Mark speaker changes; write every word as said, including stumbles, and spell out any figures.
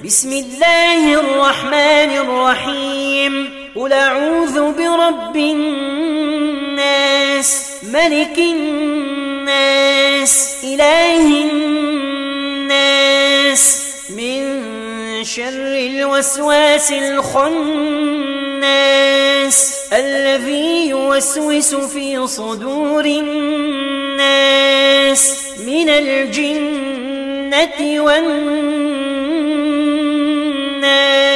Speaker 1: بسم الله الرحمن الرحيم قل أعوذ برب الناس ملك الناس إله الناس من شر الوسواس الخناس الذي يوسوس في صدور الناس من الجنة والناس